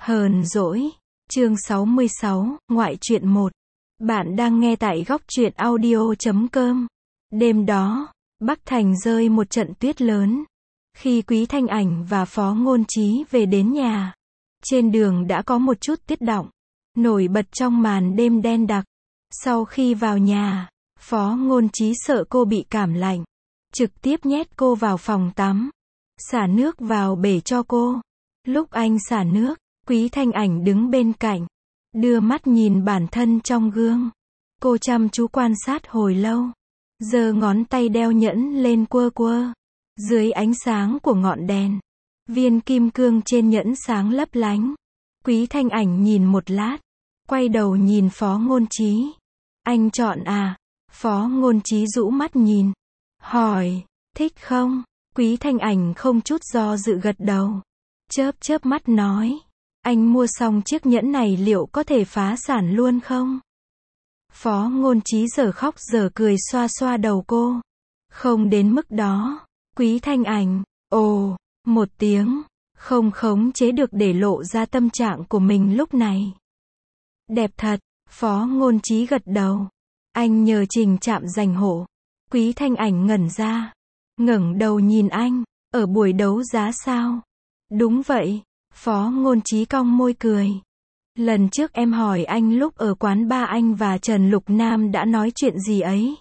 Hờn dỗi, chương 66, ngoại truyện 1. Bạn đang nghe tại góc truyện audio.com. Đêm đó, Bắc Thành rơi một trận tuyết lớn. Khi Quý Thanh Ảnh và Phó Ngôn Chí về đến nhà, trên đường đã có một chút tuyết đọng, nổi bật trong màn đêm đen đặc. Sau khi vào nhà, Phó Ngôn Chí sợ cô bị cảm lạnh, trực tiếp nhét cô vào phòng tắm, xả nước vào bể cho cô. Lúc anh xả nước, Quý Thanh Ảnh đứng bên cạnh, đưa mắt nhìn bản thân trong gương. Cô chăm chú quan sát hồi lâu, giơ ngón tay đeo nhẫn lên quơ quơ. Dưới ánh sáng của ngọn đèn, viên kim cương trên nhẫn sáng lấp lánh. Quý Thanh Ảnh nhìn một lát, quay đầu nhìn Phó Ngôn Chí. Anh chọn à? Phó Ngôn Chí rũ mắt nhìn, hỏi, thích không? Quý Thanh Ảnh không chút do dự gật đầu, chớp chớp mắt nói, anh mua xong chiếc nhẫn này liệu có thể phá sản luôn không? Phó Ngôn Chí giờ khóc giờ cười xoa xoa đầu cô. Không đến mức đó. Quý Thanh Ảnh, ồ, một tiếng, không khống chế được để lộ ra tâm trạng của mình lúc này. Đẹp thật, Phó Ngôn Chí gật đầu. Anh nhờ Trình Trạm giành hộ. Quý Thanh Ảnh ngẩn ra, ngẩng đầu nhìn anh, ở buổi đấu giá sao? Đúng vậy. Phó Ngôn Chí cong môi cười. Lần trước em hỏi anh lúc ở quán ba anh và Trần Lục Nam đã nói chuyện gì ấy?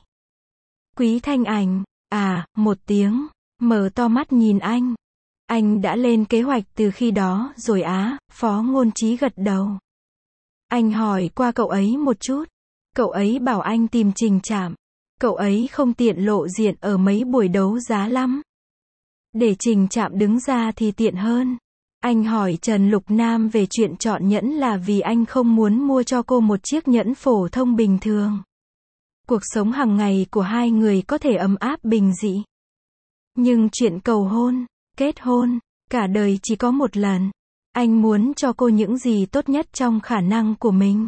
Quý Thanh Ảnh, à, một tiếng, mở to mắt nhìn anh. Anh đã lên kế hoạch từ khi đó rồi á, Phó Ngôn Chí gật đầu. Anh hỏi qua cậu ấy một chút. Cậu ấy bảo anh tìm Trình Trạm. Cậu ấy không tiện lộ diện ở mấy buổi đấu giá lắm. Để Trình Trạm đứng ra thì tiện hơn. Anh hỏi Trần Lục Nam về chuyện chọn nhẫn là vì anh không muốn mua cho cô một chiếc nhẫn phổ thông bình thường. Cuộc sống hàng ngày của hai người có thể ấm áp bình dị. Nhưng chuyện cầu hôn, kết hôn, cả đời chỉ có một lần. Anh muốn cho cô những gì tốt nhất trong khả năng của mình.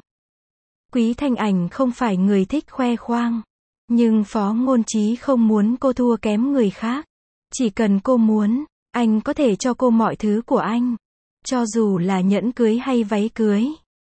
Quý Thanh Ảnh không phải người thích khoe khoang. Nhưng Phó Ngôn Chí không muốn cô thua kém người khác. Chỉ cần cô muốn, anh có thể cho cô mọi thứ của anh. Cho dù là nhẫn cưới hay váy cưới,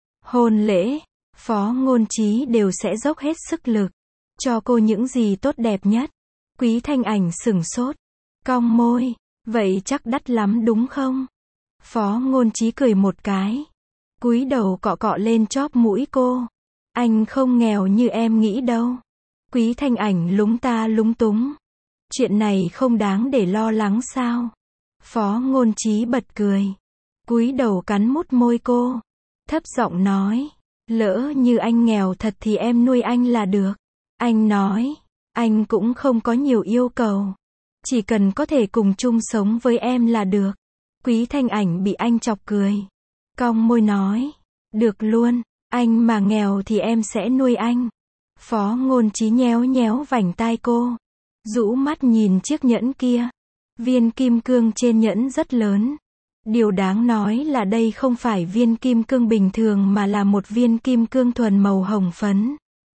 hôn lễ, Phó Ngôn Chí đều sẽ dốc hết sức lực, cho cô những gì tốt đẹp nhất. Quý Thanh Ảnh sửng sốt, cong môi, vậy chắc đắt lắm đúng không? Phó Ngôn Chí cười một cái, cúi đầu cọ cọ lên chóp mũi cô. Anh không nghèo như em nghĩ đâu. Quý Thanh Ảnh lúng ta lúng túng. Chuyện này không đáng để lo lắng sao? Phó Ngôn Chí bật cười, cúi đầu cắn mút môi cô, thấp giọng nói, lỡ như anh nghèo thật thì em nuôi anh là được. Anh nói, anh cũng không có nhiều yêu cầu, chỉ cần có thể cùng chung sống với em là được. Quý Thanh Ảnh bị anh chọc cười, cong môi nói, được luôn, anh mà nghèo thì em sẽ nuôi anh. Phó Ngôn Chí nhéo nhéo vành tai cô, rũ mắt nhìn chiếc nhẫn kia. Viên kim cương trên nhẫn rất lớn. Điều đáng nói là đây không phải viên kim cương bình thường mà là một viên kim cương thuần màu hồng phấn.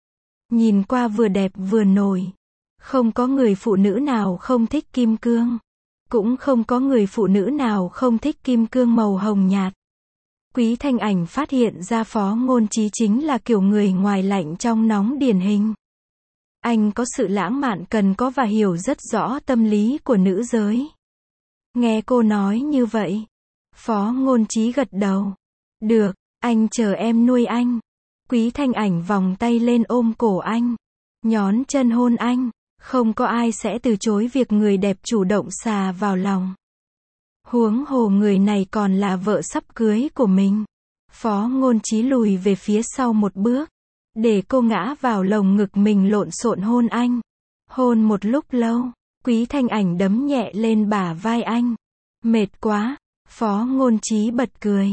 Nhìn qua vừa đẹp vừa nổi. Không có người phụ nữ nào không thích kim cương. Cũng không có người phụ nữ nào không thích kim cương màu hồng nhạt. Quý Thanh Ảnh phát hiện ra Phó Ngôn Chí chính là kiểu người ngoài lạnh trong nóng điển hình. Anh có sự lãng mạn cần có và hiểu rất rõ tâm lý của nữ giới. Nghe cô nói như vậy, Phó Ngôn Chí gật đầu. Được, anh chờ em nuôi anh. Quý Thanh Ảnh vòng tay lên ôm cổ anh, nhón chân hôn anh. Không có ai sẽ từ chối việc người đẹp chủ động xà vào lòng. Huống hồ người này còn là vợ sắp cưới của mình. Phó Ngôn Chí lùi về phía sau một bước, để cô ngã vào lồng ngực mình lộn xộn hôn anh. Hôn một lúc lâu, Quý Thanh Ảnh đấm nhẹ lên bả vai anh. Mệt quá, Phó Ngôn Chí bật cười.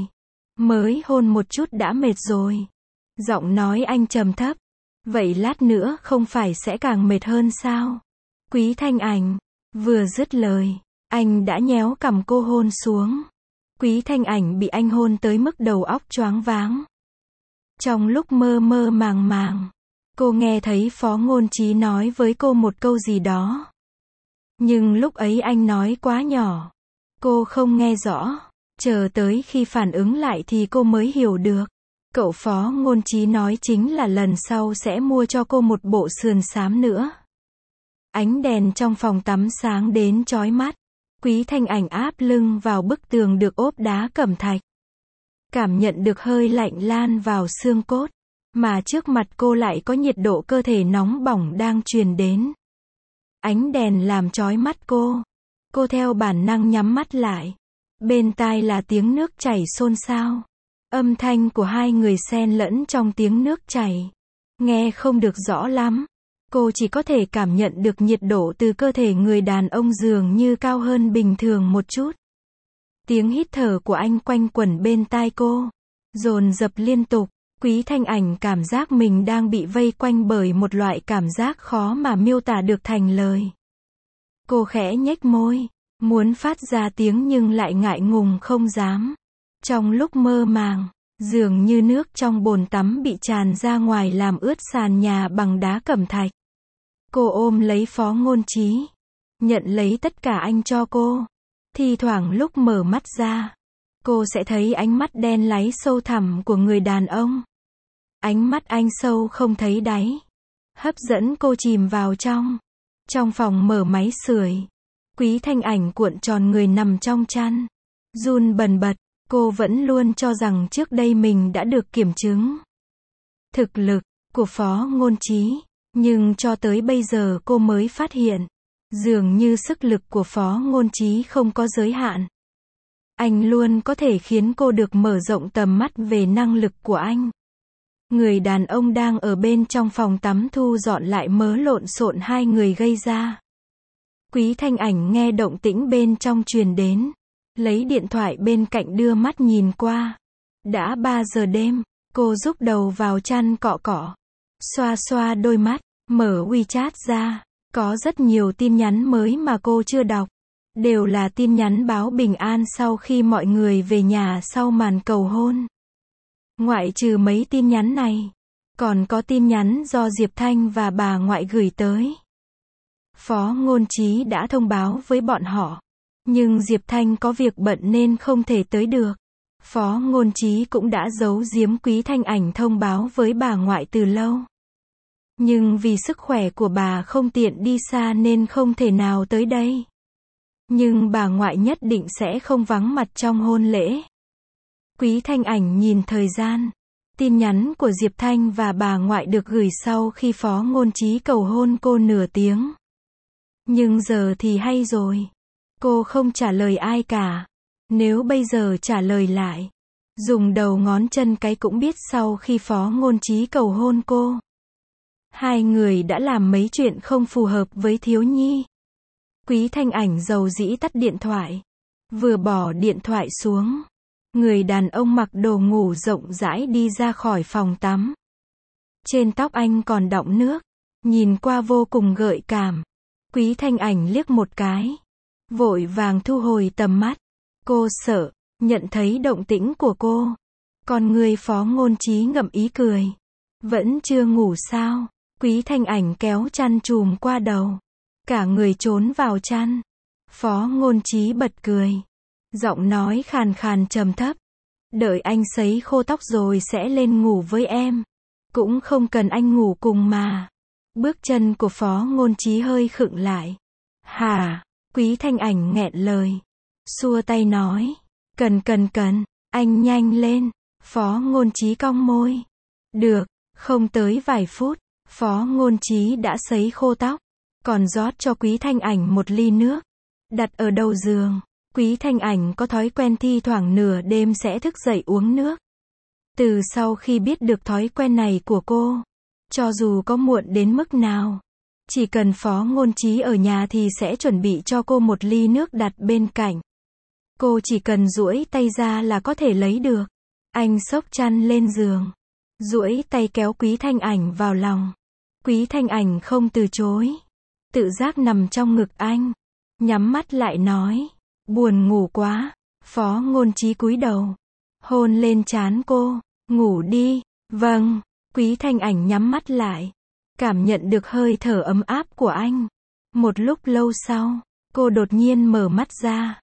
Mới hôn một chút đã mệt rồi. Giọng nói anh trầm thấp. Vậy lát nữa không phải sẽ càng mệt hơn sao? Quý Thanh Ảnh, vừa dứt lời, anh đã nhéo cằm cô hôn xuống. Quý Thanh Ảnh bị anh hôn tới mức đầu óc choáng váng. Trong lúc mơ mơ màng màng, cô nghe thấy Phó Ngôn Chí nói với cô một câu gì đó. Nhưng lúc ấy anh nói quá nhỏ, cô không nghe rõ. Chờ tới khi phản ứng lại thì cô mới hiểu được. Cậu Phó Ngôn Chí nói chính là lần sau sẽ mua cho cô một bộ sườn xám nữa. Ánh đèn trong phòng tắm sáng đến chói mắt. Quý Thanh Ảnh áp lưng vào bức tường được ốp đá cẩm thạch. Cảm nhận được hơi lạnh lan vào xương cốt. Mà trước mặt cô lại có nhiệt độ cơ thể nóng bỏng đang truyền đến. Ánh đèn làm chói mắt cô. Cô theo bản năng nhắm mắt lại. Bên tai là tiếng nước chảy xôn xao. Âm thanh của hai người xen lẫn trong tiếng nước chảy. Nghe không được rõ lắm. Cô chỉ có thể cảm nhận được nhiệt độ từ cơ thể người đàn ông dường như cao hơn bình thường một chút. Tiếng hít thở của anh quanh quẩn bên tai cô. Dồn dập liên tục. Quý Thanh Ảnh cảm giác mình đang bị vây quanh bởi một loại cảm giác khó mà miêu tả được thành lời. Cô khẽ nhếch môi. Muốn phát ra tiếng nhưng lại ngại ngùng không dám. Trong lúc mơ màng, dường như nước trong bồn tắm bị tràn ra ngoài làm ướt sàn nhà bằng đá cẩm thạch. Cô ôm lấy Phó Ngôn Chí. Nhận lấy tất cả anh cho cô. Thi thoảng lúc mở mắt ra, cô sẽ thấy ánh mắt đen láy sâu thẳm của người đàn ông. Ánh mắt anh sâu không thấy đáy. Hấp dẫn cô chìm vào trong. Trong phòng mở máy sưởi. Quý Thanh Ảnh cuộn tròn người nằm trong chăn. Run bần bật. Cô vẫn luôn cho rằng trước đây mình đã được kiểm chứng thực lực của Phó Ngôn Chí. Nhưng cho tới bây giờ cô mới phát hiện. Dường như sức lực của Phó Ngôn Chí không có giới hạn. Anh luôn có thể khiến cô được mở rộng tầm mắt về năng lực của anh. Người đàn ông đang ở bên trong phòng tắm thu dọn lại mớ lộn xộn hai người gây ra. Quý Thanh Ảnh nghe động tĩnh bên trong truyền đến. Lấy điện thoại bên cạnh đưa mắt nhìn qua. Đã 3 giờ đêm, cô rúc đầu vào chăn cọ cọ. Xoa xoa đôi mắt, mở WeChat ra. Có rất nhiều tin nhắn mới mà cô chưa đọc. Đều là tin nhắn báo bình an sau khi mọi người về nhà sau màn cầu hôn. Ngoại trừ mấy tin nhắn này, còn có tin nhắn do Diệp Thanh và bà ngoại gửi tới. Phó Ngôn Chí đã thông báo với bọn họ. Nhưng Diệp Thanh có việc bận nên không thể tới được. Phó Ngôn Chí cũng đã giấu giếm Quý Thanh Ảnh thông báo với bà ngoại từ lâu. Nhưng vì sức khỏe của bà không tiện đi xa nên không thể nào tới đây. Nhưng bà ngoại nhất định sẽ không vắng mặt trong hôn lễ. Quý Thanh Ảnh nhìn thời gian. Tin nhắn của Diệp Thanh và bà ngoại được gửi sau khi Phó Ngôn Chí cầu hôn cô nửa tiếng. Nhưng giờ thì hay rồi. Cô không trả lời ai cả. Nếu bây giờ trả lời lại, dùng đầu ngón chân cái cũng biết sau khi Phó Ngôn Chí cầu hôn cô. Hai người đã làm mấy chuyện không phù hợp với thiếu nhi. Quý Thanh Ảnh dầu dĩ tắt điện thoại. Vừa bỏ điện thoại xuống. Người đàn ông mặc đồ ngủ rộng rãi đi ra khỏi phòng tắm. Trên tóc anh còn đọng nước. Nhìn qua vô cùng gợi cảm. Quý Thanh Ảnh liếc một cái. Vội vàng thu hồi tầm mắt. Cô sợ, nhận thấy động tĩnh của cô. Còn người Phó Ngôn Chí ngậm ý cười. Vẫn chưa ngủ sao? Quý Thanh Ảnh kéo chăn trùm qua đầu. Cả người trốn vào chăn. Phó Ngôn Chí bật cười. Giọng nói khàn khàn trầm thấp. Đợi anh sấy khô tóc rồi sẽ lên ngủ với em. Cũng không cần anh ngủ cùng mà. Bước chân của Phó Ngôn Chí hơi khựng lại. Hả? Quý Thanh Ảnh nghẹn lời. Xua tay nói. Cần, anh nhanh lên. Phó Ngôn Chí cong môi. Được, không tới vài phút. Phó Ngôn Chí đã sấy khô tóc. Còn rót cho Quý Thanh Ảnh một ly nước. Đặt ở đầu giường. Quý Thanh Ảnh có thói quen thi thoảng nửa đêm sẽ thức dậy uống nước. Từ sau khi biết được thói quen này của cô, cho dù có muộn đến mức nào, chỉ cần Phó Ngôn Chí ở nhà thì sẽ chuẩn bị cho cô một ly nước đặt bên cạnh. Cô chỉ cần duỗi tay ra là có thể lấy được. Anh xốc chăn lên giường, duỗi tay kéo Quý Thanh Ảnh vào lòng. Quý Thanh Ảnh không từ chối, tự giác nằm trong ngực anh, nhắm mắt lại nói, buồn ngủ quá. Phó Ngôn Chí cúi đầu, hôn lên trán cô, ngủ đi. Vâng. Quý Thanh Ảnh nhắm mắt lại, cảm nhận được hơi thở ấm áp của anh. Một lúc lâu sau, cô đột nhiên mở mắt ra.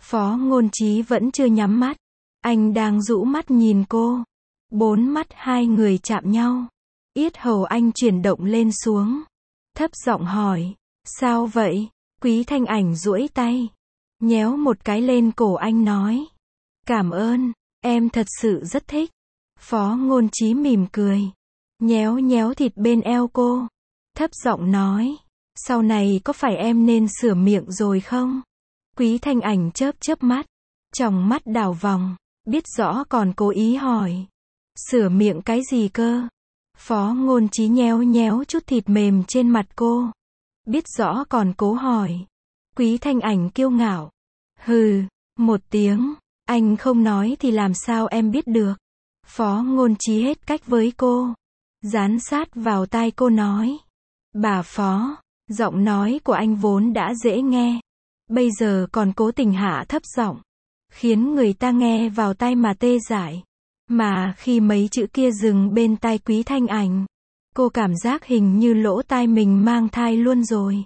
Phó Ngôn Chí vẫn chưa nhắm mắt. Anh đang rũ mắt nhìn cô. Bốn mắt hai người chạm nhau. Yết hầu anh chuyển động lên xuống. Thấp giọng hỏi. Sao vậy? Quý Thanh Ảnh duỗi tay. Nhéo một cái lên cổ anh nói. Cảm ơn, em thật sự rất thích. Phó Ngôn Chí mỉm cười. Nhéo nhéo thịt bên eo cô. Thấp giọng nói. Sau này có phải em nên sửa miệng rồi không? Quý Thanh Ảnh chớp chớp mắt. Tròng mắt đảo vòng. Biết rõ còn cố ý hỏi. Sửa miệng cái gì cơ? Phó Ngôn Chí nhéo nhéo chút thịt mềm trên mặt cô. Biết rõ còn cố hỏi. Quý Thanh Ảnh kiêu ngạo. Hừ, một tiếng. Anh không nói thì làm sao em biết được. Phó Ngôn Chí hết cách với cô. Dán sát vào tai cô nói. Bà Phó. Giọng nói của anh vốn đã dễ nghe. Bây giờ còn cố tình hạ thấp giọng. Khiến người ta nghe vào tai mà tê dại. Mà khi mấy chữ kia dừng bên tai Quý Thanh Ảnh, cô cảm giác hình như lỗ tai mình mang thai luôn rồi.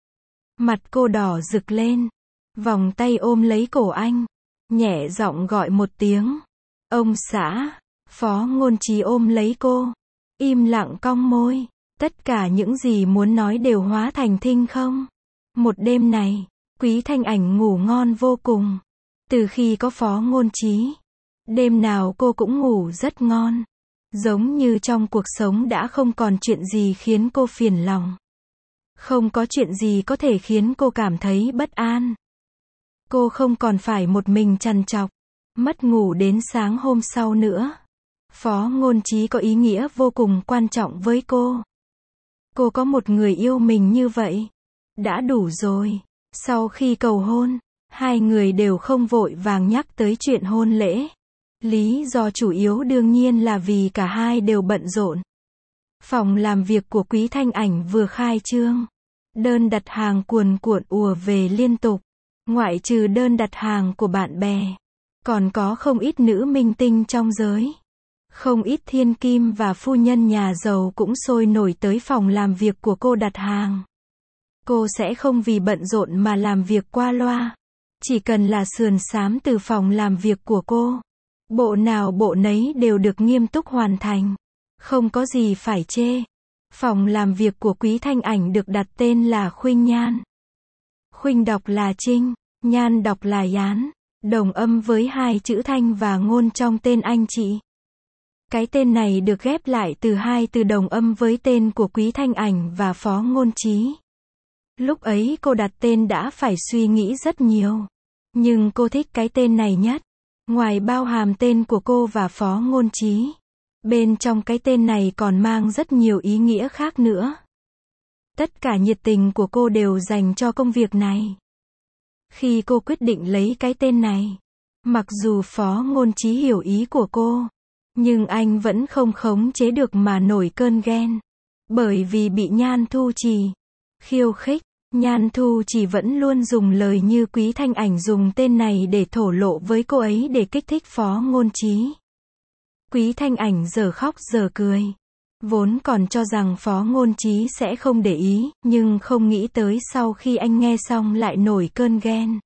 Mặt cô đỏ rực lên. Vòng tay ôm lấy cổ anh. Nhẹ giọng gọi một tiếng. Ông xã. Phó Ngôn Chí ôm lấy cô. Im lặng cong môi. Tất cả những gì muốn nói đều hóa thành thinh không. Một đêm này, Quý Thanh Ảnh ngủ ngon vô cùng. Từ khi có Phó Ngôn Chí, đêm nào cô cũng ngủ rất ngon. Giống như trong cuộc sống đã không còn chuyện gì khiến cô phiền lòng. Không có chuyện gì có thể khiến cô cảm thấy bất an. Cô không còn phải một mình trằn trọc, mất ngủ đến sáng hôm sau nữa. Phó Ngôn Chí có ý nghĩa vô cùng quan trọng với cô. Cô có một người yêu mình như vậy. Đã đủ rồi. Sau khi cầu hôn, hai người đều không vội vàng nhắc tới chuyện hôn lễ. Lý do chủ yếu đương nhiên là vì cả hai đều bận rộn. Phòng làm việc của Quý Thanh Ảnh vừa khai trương. Đơn đặt hàng cuồn cuộn ùa về liên tục. Ngoại trừ đơn đặt hàng của bạn bè, còn có không ít nữ minh tinh trong giới. Không ít thiên kim và phu nhân nhà giàu cũng sôi nổi tới phòng làm việc của cô đặt hàng. Cô sẽ không vì bận rộn mà làm việc qua loa. Chỉ cần là sườn xám từ phòng làm việc của cô, bộ nào bộ nấy đều được nghiêm túc hoàn thành. Không có gì phải chê. Phòng làm việc của Quý Thanh Ảnh được đặt tên là Khuynh Nhan. Khuynh đọc là Trinh, Nhan đọc là Yán, đồng âm với hai chữ Thanh và Ngôn trong tên anh chị. Cái tên này được ghép lại từ hai từ đồng âm với tên của Quý Thanh Ảnh và Phó Ngôn Chí. Lúc ấy cô đặt tên đã phải suy nghĩ rất nhiều. Nhưng cô thích cái tên này nhất. Ngoài bao hàm tên của cô và Phó Ngôn Chí, bên trong cái tên này còn mang rất nhiều ý nghĩa khác nữa. Tất cả nhiệt tình của cô đều dành cho công việc này. Khi cô quyết định lấy cái tên này, mặc dù Phó Ngôn Chí hiểu ý của cô, nhưng anh vẫn không khống chế được mà nổi cơn ghen. Bởi vì bị Nhan Thu Trì khiêu khích, Nhan Thu Trì vẫn luôn dùng lời như Quý Thanh Ảnh dùng tên này để thổ lộ với cô ấy để kích thích Phó Ngôn Chí. Quý Thanh Ảnh giờ khóc giờ cười. Vốn còn cho rằng Phó Ngôn Chí sẽ không để ý, nhưng không nghĩ tới sau khi anh nghe xong lại nổi cơn ghen.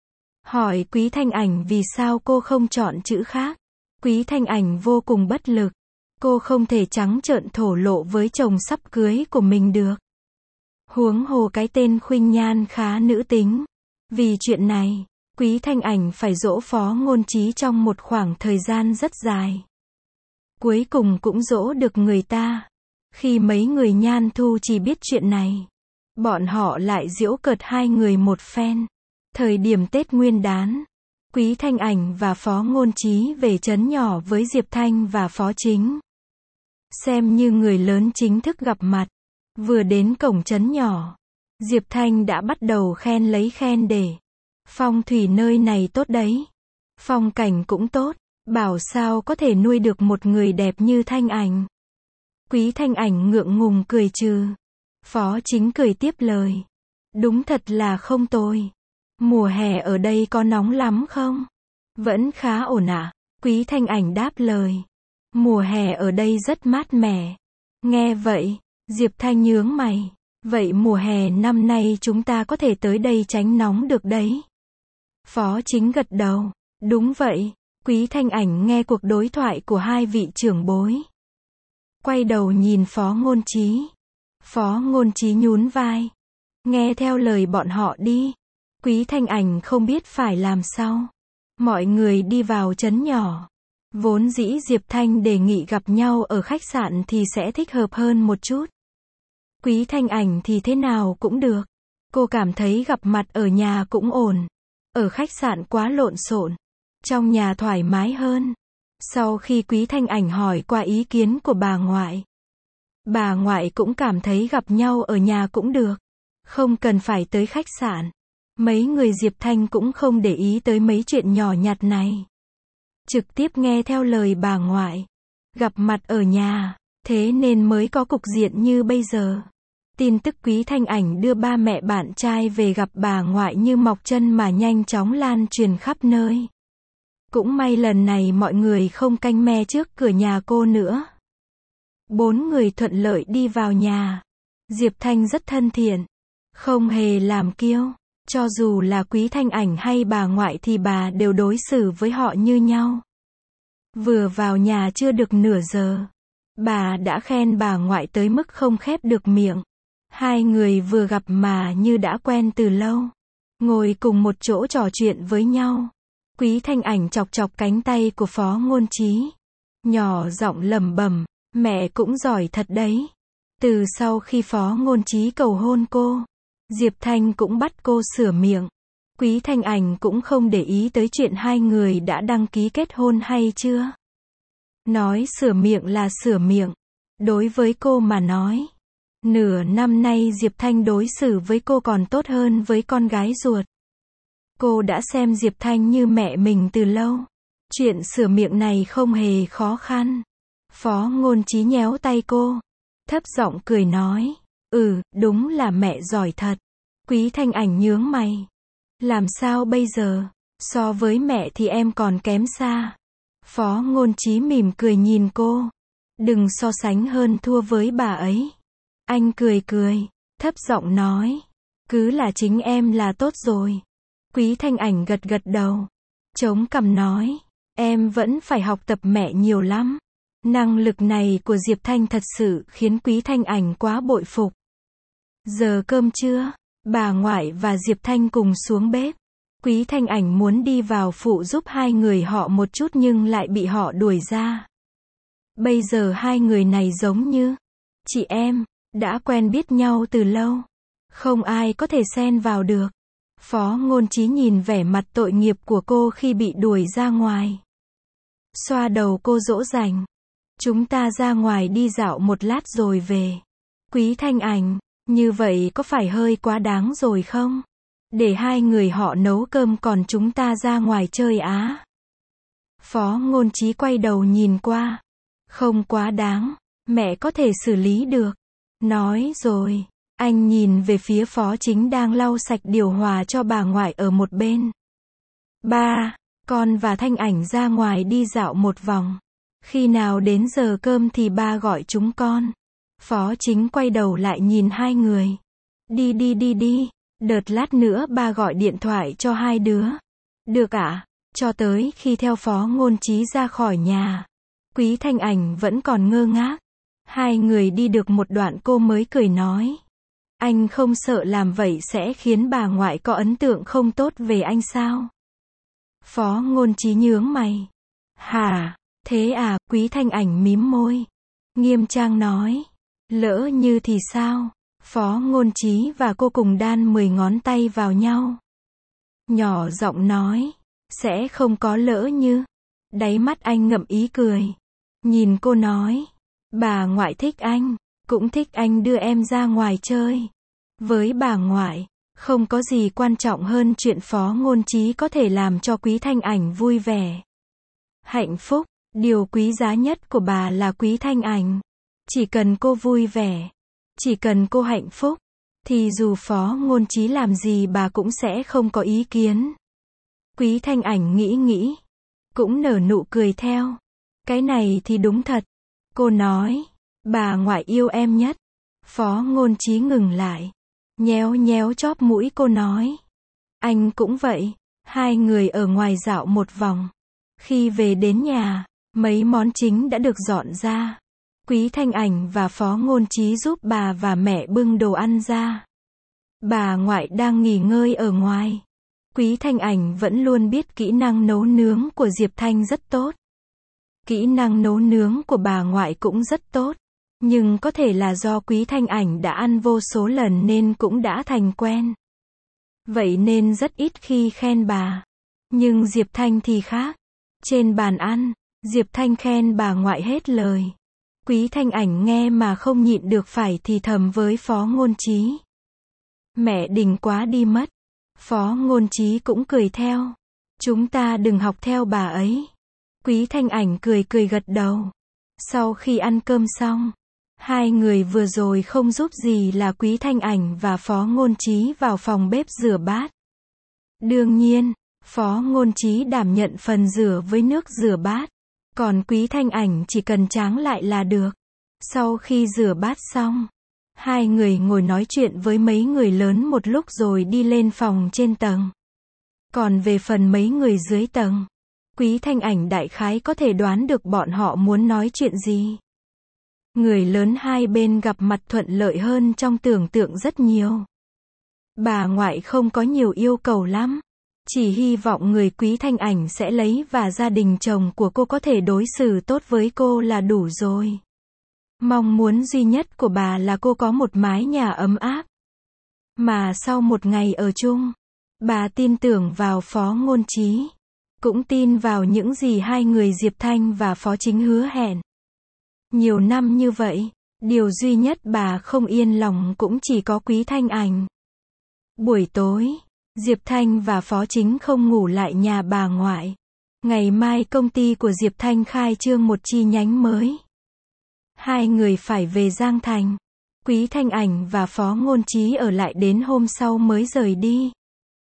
Hỏi Quý Thanh Ảnh vì sao cô không chọn chữ khác. Quý Thanh Ảnh vô cùng bất lực. Cô không thể trắng trợn thổ lộ với chồng sắp cưới của mình được. Huống hồ cái tên Khuynh Nhan khá nữ tính. Vì chuyện này, Quý Thanh Ảnh phải dỗ Phó Ngôn Chí trong một khoảng thời gian rất dài. Cuối cùng cũng dỗ được người ta. Khi mấy người Nhan Thu chỉ biết chuyện này, bọn họ lại giễu cợt hai người một phen. Thời điểm Tết Nguyên đán, Quý Thanh Ảnh và Phó Ngôn Chí về trấn nhỏ với Diệp Thanh và Phó Chính. Xem như người lớn chính thức gặp mặt. Vừa đến cổng trấn nhỏ, Diệp Thanh đã bắt đầu khen lấy khen để. Phong thủy nơi này tốt đấy. Phong cảnh cũng tốt. Bảo sao có thể nuôi được một người đẹp như Thanh Ảnh. Quý Thanh Ảnh ngượng ngùng cười trừ. Phó Chính cười tiếp lời. Đúng thật là không tồi. Mùa hè ở đây có nóng lắm không? Vẫn khá ổn ạ. Quý Thanh Ảnh đáp lời. Mùa hè ở đây rất mát mẻ. Nghe vậy, Diệp Thanh nhướng mày. Vậy mùa hè năm nay chúng ta có thể tới đây tránh nóng được đấy. Phó Chính gật đầu. Đúng vậy. Quý Thanh Ảnh nghe cuộc đối thoại của hai vị trưởng bối. Quay đầu nhìn Phó Ngôn Trí. Phó Ngôn Trí nhún vai. Nghe theo lời bọn họ đi. Quý Thanh Ảnh không biết phải làm sao. Mọi người đi vào trấn nhỏ. Vốn dĩ Diệp Thanh đề nghị gặp nhau ở khách sạn thì sẽ thích hợp hơn một chút. Quý Thanh Ảnh thì thế nào cũng được. Cô cảm thấy gặp mặt ở nhà cũng ổn. Ở khách sạn quá lộn xộn. Trong nhà thoải mái hơn. Sau khi Quý Thanh Ảnh hỏi qua ý kiến của bà ngoại cũng cảm thấy gặp nhau ở nhà cũng được. Không cần phải tới khách sạn. Mấy người Diệp Thanh cũng không để ý tới mấy chuyện nhỏ nhặt này. Trực tiếp nghe theo lời bà ngoại. Gặp mặt ở nhà. Thế nên mới có cục diện như bây giờ. Tin tức Quý Thanh Ảnh đưa ba mẹ bạn trai về gặp bà ngoại như mọc chân mà nhanh chóng lan truyền khắp nơi. Cũng may lần này mọi người không canh me trước cửa nhà cô nữa. 4 người thuận lợi đi vào nhà. Diệp Thanh rất thân thiện. Không hề làm kiêu. Cho dù là Quý Thanh Ảnh hay bà ngoại thì bà đều đối xử với họ như nhau. Vừa vào nhà chưa được nửa giờ. Bà đã khen bà ngoại tới mức không khép được miệng. Hai người vừa gặp mà như đã quen từ lâu. Ngồi cùng một chỗ trò chuyện với nhau. Quý Thanh Ảnh chọc chọc cánh tay của Phó Ngôn Trí. Nhỏ giọng lẩm bẩm, mẹ cũng giỏi thật đấy. Từ sau khi Phó Ngôn Trí cầu hôn cô, Diệp Thanh cũng bắt cô sửa miệng. Quý Thanh Ảnh cũng không để ý tới chuyện hai người đã đăng ký kết hôn hay chưa. Nói sửa miệng là sửa miệng. Đối với cô mà nói, nửa năm nay Diệp Thanh đối xử với cô còn tốt hơn với con gái ruột. Cô đã xem Diệp Thanh như mẹ mình từ lâu. Chuyện sửa miệng này không hề khó khăn. Phó Ngôn Trí nhéo tay cô. Thấp giọng cười nói. Đúng là mẹ giỏi thật. Quý Thanh Ảnh nhướng mày. Làm sao bây giờ? So với mẹ thì em còn kém xa. Phó Ngôn Trí mỉm cười nhìn cô. Đừng so sánh hơn thua với bà ấy. Anh cười cười, thấp giọng nói. Cứ là chính em là tốt rồi. Quý Thanh Ảnh gật gật đầu. Chống cằm nói. Em vẫn phải học tập mẹ nhiều lắm. Năng lực này của Diệp Thanh thật sự khiến Quý Thanh Ảnh quá bội phục. Giờ cơm trưa, bà ngoại và Diệp Thanh cùng xuống bếp. Quý Thanh Ảnh muốn đi vào phụ giúp hai người họ một chút nhưng lại bị họ đuổi ra. Bây giờ hai người này giống như chị em, đã quen biết nhau từ lâu. Không ai có thể xen vào được. Phó Ngôn Trí nhìn vẻ mặt tội nghiệp của cô khi bị đuổi ra ngoài. Xoa đầu cô dỗ dành. Chúng ta ra ngoài đi dạo một lát rồi về. Quý Thanh Ảnh, như vậy có phải hơi quá đáng rồi không? Để hai người họ nấu cơm còn chúng ta ra ngoài chơi á. Phó Ngôn Trí quay đầu nhìn qua. Không quá đáng, mẹ có thể xử lý được. Nói rồi, anh nhìn về phía Phó Chính đang lau sạch điều hòa cho bà ngoại ở một bên. Ba, con và Thanh Ảnh ra ngoài đi dạo một vòng. Khi nào đến giờ cơm thì ba gọi chúng con. Phó Chính quay đầu lại nhìn hai người. Đi, đợt lát nữa ba gọi điện thoại cho hai đứa. Được ạ? Cho tới khi theo Phó Ngôn Trí ra khỏi nhà, Quý Thanh Ảnh vẫn còn ngơ ngác. Hai người đi được một đoạn cô mới cười nói. Anh không sợ làm vậy sẽ khiến bà ngoại có ấn tượng không tốt về anh sao? Phó Ngôn Trí nhướng mày. Hả? Thế à? Quý Thanh Ảnh mím môi. Nghiêm trang nói. Lỡ như thì sao? Phó Ngôn Trí và cô cùng đan 10 ngón tay vào nhau. Nhỏ giọng nói. Sẽ không có lỡ như. Đáy mắt anh ngậm ý cười. Nhìn cô nói. Bà ngoại thích anh. Cũng thích anh đưa em ra ngoài chơi. Với bà ngoại, không có gì quan trọng hơn chuyện Phó Ngôn Trí có thể làm cho Quý Thanh Ảnh vui vẻ. Hạnh phúc, điều quý giá nhất của bà là Quý Thanh Ảnh. Chỉ cần cô vui vẻ, chỉ cần cô hạnh phúc, thì dù Phó Ngôn Trí làm gì bà cũng sẽ không có ý kiến. Quý Thanh Ảnh nghĩ, cũng nở nụ cười theo. Cái này thì đúng thật. Cô nói, bà ngoại yêu em nhất. Phó Ngôn Trí ngừng lại. Nhéo nhéo chóp mũi cô nói. Anh cũng vậy. Hai người ở ngoài dạo một vòng. Khi về đến nhà, mấy món chính đã được dọn ra. Quý Thanh Ảnh và Phó Ngôn Chí giúp bà và mẹ bưng đồ ăn ra. Bà ngoại đang nghỉ ngơi ở ngoài. Quý Thanh Ảnh vẫn luôn biết kỹ năng nấu nướng của Diệp Thanh rất tốt. Kỹ năng nấu nướng của bà ngoại cũng rất tốt. Nhưng có thể là do Quý Thanh Ảnh đã ăn vô số lần nên cũng đã thành quen. Vậy nên rất ít khi khen bà. Nhưng Diệp Thanh thì khác. Trên bàn ăn, Diệp Thanh khen bà ngoại hết lời. Quý Thanh Ảnh nghe mà không nhịn được phải thì thầm với Phó Ngôn Chí. Mẹ đỉnh quá đi mất. Phó Ngôn Chí cũng cười theo. Chúng ta đừng học theo bà ấy. Quý Thanh Ảnh cười cười gật đầu. Sau khi ăn cơm xong, hai người vừa rồi không giúp gì là Quý Thanh Ảnh và Phó Ngôn Chí vào phòng bếp rửa bát. Đương nhiên, Phó Ngôn Chí đảm nhận phần rửa với nước rửa bát. Còn Quý Thanh Ảnh chỉ cần tráng lại là được. Sau khi rửa bát xong, hai người ngồi nói chuyện với mấy người lớn một lúc rồi đi lên phòng trên tầng. Còn về phần mấy người dưới tầng, Quý Thanh Ảnh đại khái có thể đoán được bọn họ muốn nói chuyện gì. Người lớn hai bên gặp mặt thuận lợi hơn trong tưởng tượng rất nhiều. Bà ngoại không có nhiều yêu cầu lắm. Chỉ hy vọng người Quý Thanh Ảnh sẽ lấy và gia đình chồng của cô có thể đối xử tốt với cô là đủ rồi. Mong muốn duy nhất của bà là cô có một mái nhà ấm áp. Mà sau một ngày ở chung, bà tin tưởng vào Phó Ngôn Chí. Cũng tin vào những gì hai người Diệp Thanh và Phó Chính hứa hẹn. Nhiều năm như vậy, điều duy nhất bà không yên lòng cũng chỉ có Quý Thanh Ảnh. Buổi tối, Diệp Thanh và Phó Chính không ngủ lại nhà bà ngoại. Ngày mai công ty của Diệp Thanh khai trương một chi nhánh mới. Hai người phải về Giang Thành. Quý Thanh Ảnh và Phó Ngôn Chí ở lại đến hôm sau mới rời đi.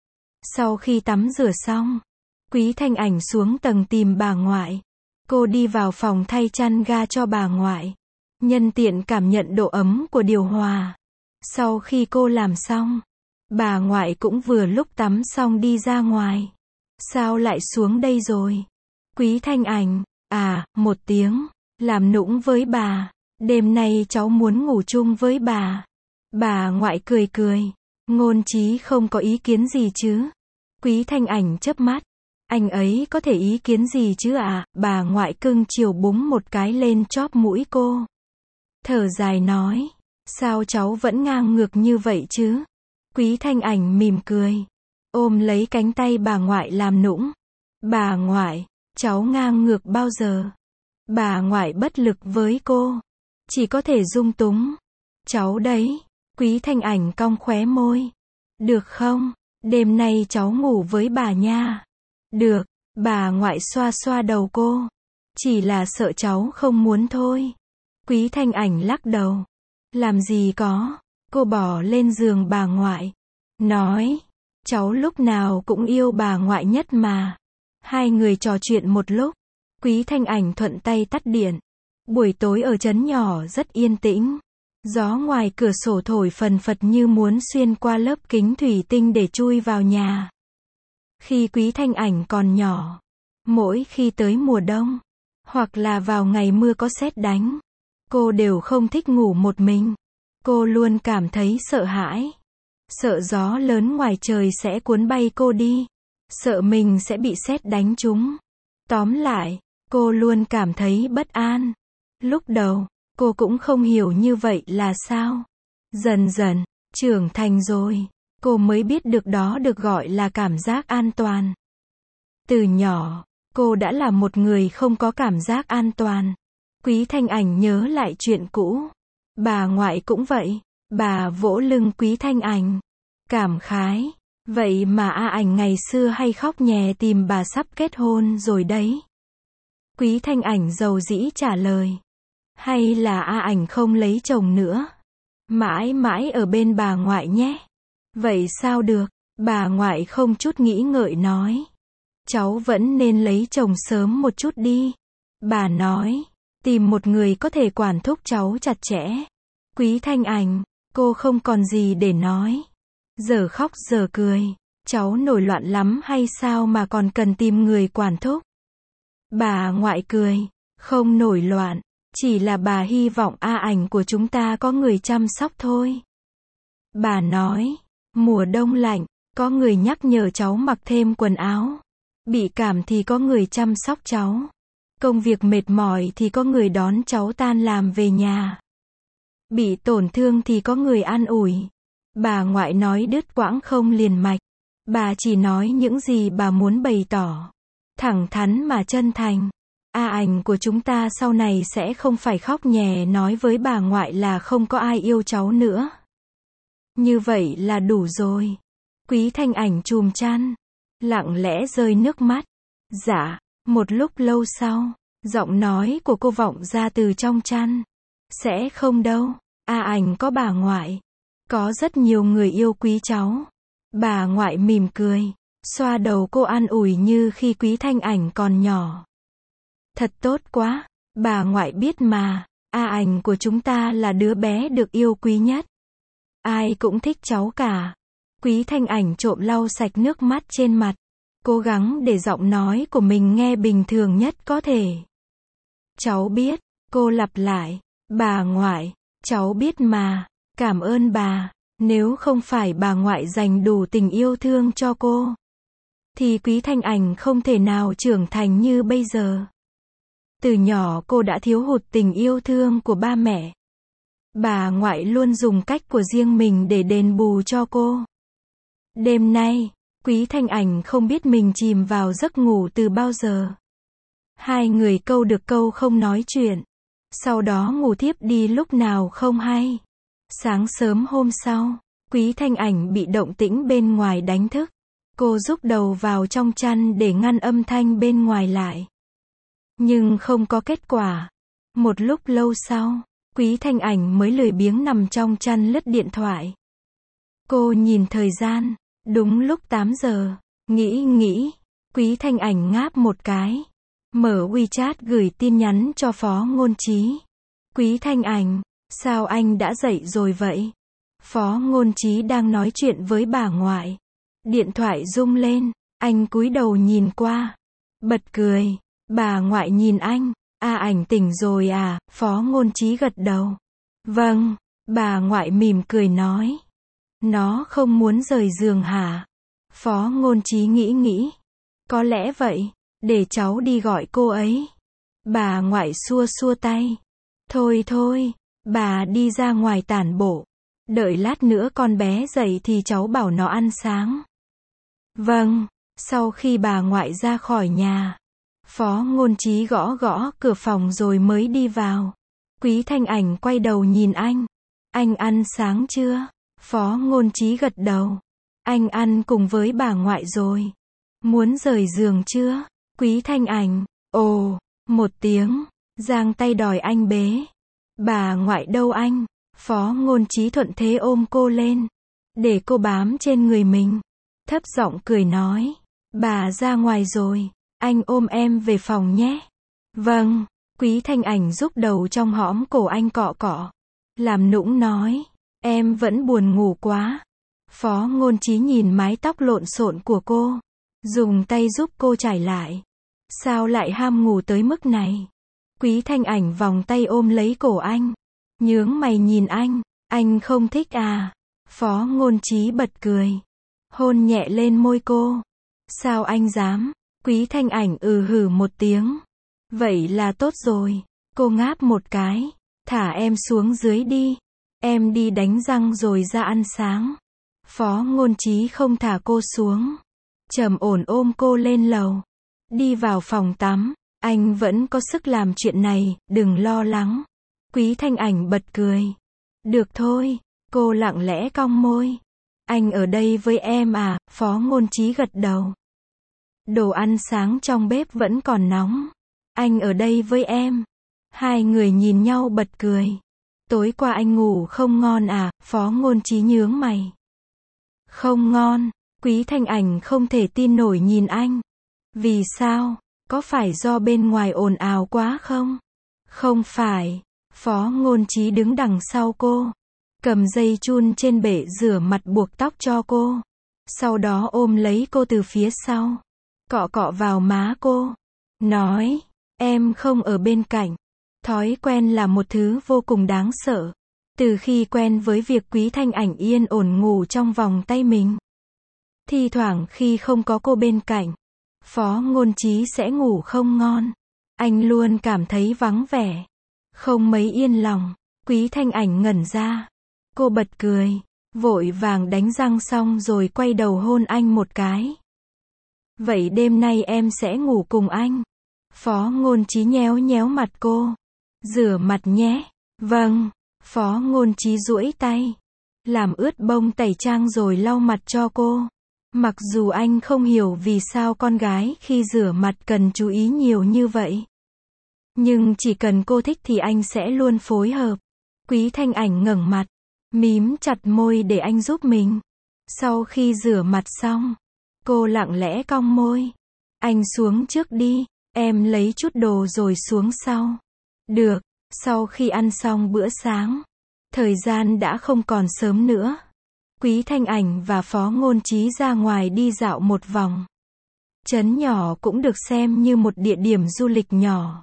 Sau khi tắm rửa xong, Quý Thanh Ảnh xuống tầng tìm bà ngoại. Cô đi vào phòng thay chăn ga cho bà ngoại. Nhân tiện cảm nhận độ ấm của điều hòa. Sau khi cô làm xong, bà ngoại cũng vừa lúc tắm xong đi ra ngoài. Sao lại xuống đây rồi? Quý Thanh Ảnh, một tiếng, làm nũng với bà. Đêm nay cháu muốn ngủ chung với bà. Bà ngoại cười cười. Ngôn Chí không có ý kiến gì chứ? Quý Thanh Ảnh chớp mắt. Anh ấy có thể ý kiến gì chứ ạ? Bà ngoại cưng chiều búng một cái lên chóp mũi cô. Thở dài nói. Sao cháu vẫn ngang ngược như vậy chứ? Quý Thanh Ảnh mỉm cười. Ôm lấy cánh tay bà ngoại làm nũng. Bà ngoại, cháu ngang ngược bao giờ? Bà ngoại bất lực với cô. Chỉ có thể dung túng. Cháu đấy. Quý Thanh Ảnh cong khóe môi. Được không? Đêm nay cháu ngủ với bà nha. Được. Bà ngoại xoa xoa đầu cô. Chỉ là sợ cháu không muốn thôi. Quý Thanh Ảnh lắc đầu. Làm gì có. Cô bỏ lên giường bà ngoại. Nói. Cháu lúc nào cũng yêu bà ngoại nhất mà. Hai người trò chuyện một lúc. Quý Thanh Ảnh thuận tay tắt điện. Buổi tối ở trấn nhỏ rất yên tĩnh. Gió ngoài cửa sổ thổi phần phật như muốn xuyên qua lớp kính thủy tinh để chui vào nhà. Khi Quý Thanh Ảnh còn nhỏ, mỗi khi tới mùa đông, hoặc là vào ngày mưa có sét đánh, cô đều không thích ngủ một mình. Cô luôn cảm thấy sợ hãi. Sợ gió lớn ngoài trời sẽ cuốn bay cô đi. Sợ mình sẽ bị sét đánh trúng. Tóm lại, cô luôn cảm thấy bất an. Lúc đầu, cô cũng không hiểu như vậy là sao. Dần dần, trưởng thành rồi, cô mới biết được đó được gọi là cảm giác an toàn. Từ nhỏ, cô đã là một người không có cảm giác an toàn. Quý Thanh Ảnh nhớ lại chuyện cũ. Bà ngoại cũng vậy. Bà vỗ lưng Quý Thanh Ảnh. Cảm khái. Vậy mà Ảnh ngày xưa hay khóc nhè tìm bà sắp kết hôn rồi đấy. Quý Thanh Ảnh dầu dĩ trả lời. Hay là Ảnh không lấy chồng nữa. Mãi mãi ở bên bà ngoại nhé. Vậy sao được? Bà ngoại không chút nghĩ ngợi nói. Cháu vẫn nên lấy chồng sớm một chút đi. Bà nói. Tìm một người có thể quản thúc cháu chặt chẽ. Quý Thanh Ảnh, cô không còn gì để nói. Giờ khóc giờ cười. Cháu nổi loạn lắm hay sao mà còn cần tìm người quản thúc? Bà ngoại cười. Không nổi loạn. Chỉ là bà hy vọng A Ảnh của chúng ta có người chăm sóc thôi. Bà nói. Mùa đông lạnh, có người nhắc nhở cháu mặc thêm quần áo. Bị cảm thì có người chăm sóc cháu. Công việc mệt mỏi thì có người đón cháu tan làm về nhà. Bị tổn thương thì có người an ủi. Bà ngoại nói đứt quãng không liền mạch. Bà chỉ nói những gì bà muốn bày tỏ. Thẳng thắn mà chân thành. A Ảnh của chúng ta sau này sẽ không phải khóc nhè nói với bà ngoại là không có ai yêu cháu nữa. Như vậy là đủ rồi. Quý Thanh Ảnh chùm chăn. Lặng lẽ rơi nước mắt. Dạ. Một lúc lâu sau, giọng nói của cô vọng ra từ trong chăn. Sẽ không đâu. A Ảnh có bà ngoại. Có rất nhiều người yêu quý cháu. Bà ngoại mỉm cười. Xoa đầu cô an ủi như khi Quý Thanh Ảnh còn nhỏ. Thật tốt quá. Bà ngoại biết mà. A Ảnh của chúng ta là đứa bé được yêu quý nhất. Ai cũng thích cháu cả. Quý Thanh Ảnh trộm lau sạch nước mắt trên mặt. Cố gắng để giọng nói của mình nghe bình thường nhất có thể. Cháu biết. Cô lặp lại. Bà ngoại. Cháu biết mà. Cảm ơn bà. Nếu không phải bà ngoại dành đủ tình yêu thương cho cô, thì Quý Thanh Ảnh không thể nào trưởng thành như bây giờ. Từ nhỏ cô đã thiếu hụt tình yêu thương của ba mẹ. Bà ngoại luôn dùng cách của riêng mình để đền bù cho cô. Đêm nay, Quý Thanh Ảnh không biết mình chìm vào giấc ngủ từ bao giờ. Hai người câu được câu không nói chuyện. Sau đó ngủ thiếp đi lúc nào không hay. Sáng sớm hôm sau, Quý Thanh Ảnh bị động tĩnh bên ngoài đánh thức. Cô rúc đầu vào trong chăn để ngăn âm thanh bên ngoài lại. Nhưng không có kết quả. Một lúc lâu sau, Quý Thanh Ảnh mới lười biếng nằm trong chăn lướt điện thoại. Cô nhìn thời gian, đúng lúc 8 giờ. Nghĩ, Quý Thanh Ảnh ngáp một cái. Mở WeChat gửi tin nhắn cho Phó Ngôn Chí. Quý Thanh Ảnh, sao anh đã dậy rồi vậy? Phó Ngôn Chí đang nói chuyện với bà ngoại. Điện thoại rung lên, anh cúi đầu nhìn qua. Bật cười, bà ngoại nhìn anh. A Ảnh tỉnh rồi à? Phó Ngôn Chí gật đầu. Vâng, bà ngoại mỉm cười nói. Nó không muốn rời giường hả? Phó Ngôn Chí nghĩ. Có lẽ vậy, để cháu đi gọi cô ấy. Bà ngoại xua tay. Thôi, bà đi ra ngoài tản bộ. Đợi lát nữa con bé dậy thì cháu bảo nó ăn sáng. Vâng, sau khi bà ngoại ra khỏi nhà, Phó Ngôn Chí gõ cửa phòng rồi mới đi vào. Quý Thanh Ảnh quay đầu nhìn anh. Anh ăn sáng chưa? Phó Ngôn Chí gật đầu. Anh ăn cùng với bà ngoại rồi. Muốn rời giường chưa? Quý Thanh Ảnh, ồ, một tiếng, giang tay đòi anh bế. Bà ngoại đâu anh? Phó Ngôn Chí thuận thế ôm cô lên, để cô bám trên người mình. Thấp giọng cười nói, bà ra ngoài rồi, anh ôm em về phòng nhé. Vâng, Quý Thanh Ảnh rúc đầu trong hõm cổ anh cọ. Làm nũng nói, em vẫn buồn ngủ quá. Phó Ngôn Chí nhìn mái tóc lộn xộn của cô, dùng tay giúp cô trải lại. Sao lại ham ngủ tới mức này? Quý Thanh Ảnh vòng tay ôm lấy cổ anh, nhướng mày nhìn anh không thích à? Phó Ngôn Chí bật cười, hôn nhẹ lên môi cô. Sao anh dám? Quý Thanh Ảnh hừ một tiếng. Vậy là tốt rồi. Cô ngáp một cái. Thả em xuống dưới đi. Em đi đánh răng rồi ra ăn sáng. Phó Ngôn Chí không thả cô xuống. Trầm ổn ôm cô lên lầu. Đi vào phòng tắm. Anh vẫn có sức làm chuyện này, đừng lo lắng. Quý Thanh Ảnh bật cười. Được thôi. Cô lặng lẽ cong môi. Anh ở đây với em à? Phó Ngôn Chí gật đầu. Đồ ăn sáng trong bếp vẫn còn nóng. Anh ở đây với em. Hai người nhìn nhau bật cười. Tối qua anh ngủ không ngon à? Phó Ngôn Chí nhướng mày. Không ngon. Quý Thanh Ảnh không thể tin nổi nhìn anh. Vì sao? Có phải do bên ngoài ồn ào quá không? Không phải. Phó Ngôn Chí đứng đằng sau cô, cầm dây chun trên bể rửa mặt buộc tóc cho cô. Sau đó ôm lấy cô từ phía sau. Cọ cọ vào má cô. Nói, em không ở bên cạnh. Thói quen là một thứ vô cùng đáng sợ. Từ khi quen với việc Quý Thanh Ảnh yên ổn ngủ trong vòng tay mình. Thi thoảng khi không có cô bên cạnh, Phó Ngôn Chí sẽ ngủ không ngon. Anh luôn cảm thấy vắng vẻ, không mấy yên lòng. Quý Thanh Ảnh ngẩn ra. Cô bật cười, vội vàng đánh răng xong rồi quay đầu hôn anh một cái. Vậy đêm nay em sẽ ngủ cùng anh. Phó Ngôn Chí nhéo nhéo mặt cô. Rửa mặt nhé. Vâng. Phó Ngôn Chí duỗi tay, làm ướt bông tẩy trang rồi lau mặt cho cô. Mặc dù anh không hiểu vì sao con gái khi rửa mặt cần chú ý nhiều như vậy. Nhưng chỉ cần cô thích thì anh sẽ luôn phối hợp. Quý Thanh Ảnh ngẩng mặt, mím chặt môi để anh giúp mình. Sau khi rửa mặt xong, cô lặng lẽ cong môi. Anh xuống trước đi, em lấy chút đồ rồi xuống sau. Được. Sau khi ăn xong bữa sáng, thời gian đã không còn sớm nữa. Quý Thanh Ảnh và Phó Ngôn Chí ra ngoài đi dạo một vòng. Trấn nhỏ cũng được xem như một địa điểm du lịch nhỏ.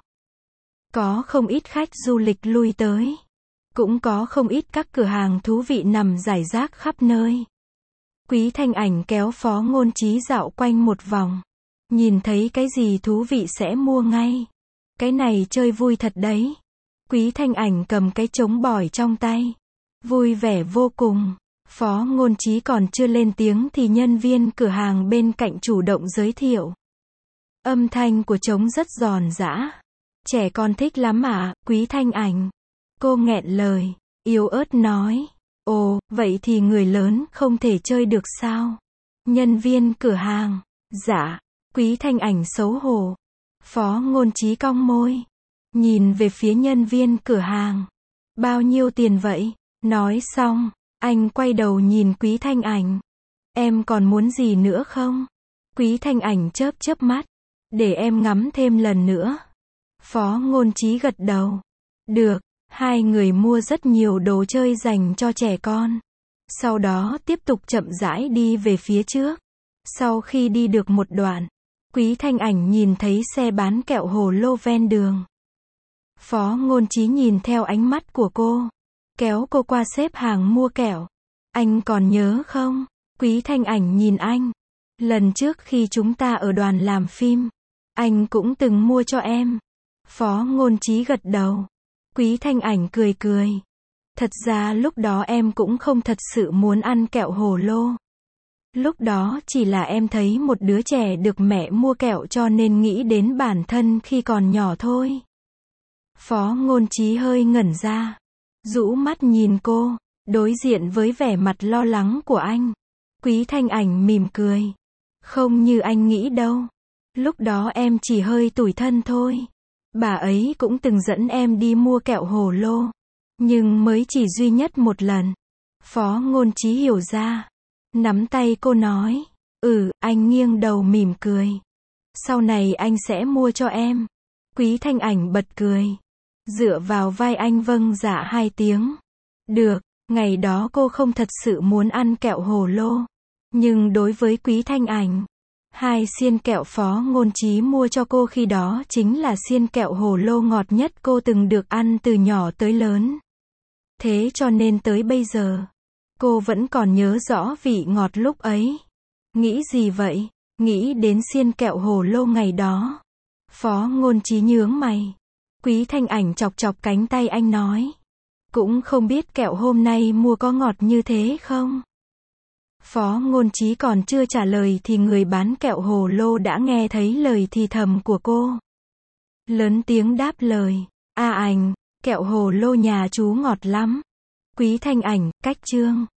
Có không ít khách du lịch lui tới. Cũng có không ít các cửa hàng thú vị nằm rải rác khắp nơi. Quý Thanh Ảnh kéo Phó Ngôn Chí dạo quanh một vòng. Nhìn thấy cái gì thú vị sẽ mua ngay. Cái này chơi vui thật đấy. Quý Thanh Ảnh cầm cái trống bỏi trong tay. Vui vẻ vô cùng. Phó Ngôn Chí còn chưa lên tiếng thì nhân viên cửa hàng bên cạnh chủ động giới thiệu. Âm thanh của trống rất giòn giã. Trẻ con thích lắm ạ, Quý Thanh Ảnh. Cô nghẹn lời, yếu ớt nói. Ồ, vậy thì người lớn không thể chơi được sao? Nhân viên cửa hàng. Dạ. Quý Thanh Ảnh xấu hổ. Phó Ngôn Chí cong môi. Nhìn về phía nhân viên cửa hàng. Bao nhiêu tiền vậy? Nói xong, anh quay đầu nhìn Quý Thanh Ảnh. Em còn muốn gì nữa không? Quý Thanh Ảnh chớp chớp mắt. Để em ngắm thêm lần nữa. Phó Ngôn Chí gật đầu. Được, hai người mua rất nhiều đồ chơi dành cho trẻ con. Sau đó tiếp tục chậm rãi đi về phía trước. Sau khi đi được một đoạn, Quý Thanh Ảnh nhìn thấy xe bán kẹo hồ lô ven đường. Phó Ngôn Chí nhìn theo ánh mắt của cô, kéo cô qua xếp hàng mua kẹo. Anh còn nhớ không? Quý Thanh Ảnh nhìn anh. Lần trước khi chúng ta ở đoàn làm phim, anh cũng từng mua cho em. Phó Ngôn Chí gật đầu. Quý Thanh Ảnh cười cười. Thật ra lúc đó em cũng không thật sự muốn ăn kẹo hồ lô. Lúc đó chỉ là em thấy một đứa trẻ được mẹ mua kẹo cho nên nghĩ đến bản thân khi còn nhỏ thôi. Phó Ngôn Chí hơi ngẩn ra, rũ mắt nhìn cô, đối diện với vẻ mặt lo lắng của anh. Quý Thanh Ảnh mỉm cười. Không như anh nghĩ đâu. Lúc đó em chỉ hơi tủi thân thôi. Bà ấy cũng từng dẫn em đi mua kẹo hồ lô. Nhưng mới chỉ duy nhất một lần. Phó Ngôn Chí hiểu ra. Nắm tay cô nói. Anh nghiêng đầu mỉm cười. Sau này anh sẽ mua cho em. Quý Thanh Ảnh bật cười. Dựa vào vai anh vâng dạ hai tiếng. Được, ngày đó cô không thật sự muốn ăn kẹo hồ lô. Nhưng đối với Quý Thanh Ảnh, hai xiên kẹo Phó Ngôn Chí mua cho cô khi đó chính là xiên kẹo hồ lô ngọt nhất cô từng được ăn từ nhỏ tới lớn. Thế cho nên tới bây giờ, cô vẫn còn nhớ rõ vị ngọt lúc ấy. Nghĩ gì vậy? Nghĩ đến xiên kẹo hồ lô ngày đó. Phó Ngôn Chí nhướng mày. Quý Thanh Ảnh chọc chọc cánh tay anh nói. Cũng không biết kẹo hôm nay mua có ngọt như thế không? Phó Ngôn Chí còn chưa trả lời thì người bán kẹo hồ lô đã nghe thấy lời thì thầm của cô. Lớn tiếng đáp lời. Ảnh, kẹo hồ lô nhà chú ngọt lắm. Quý Thanh Ảnh, cách chương.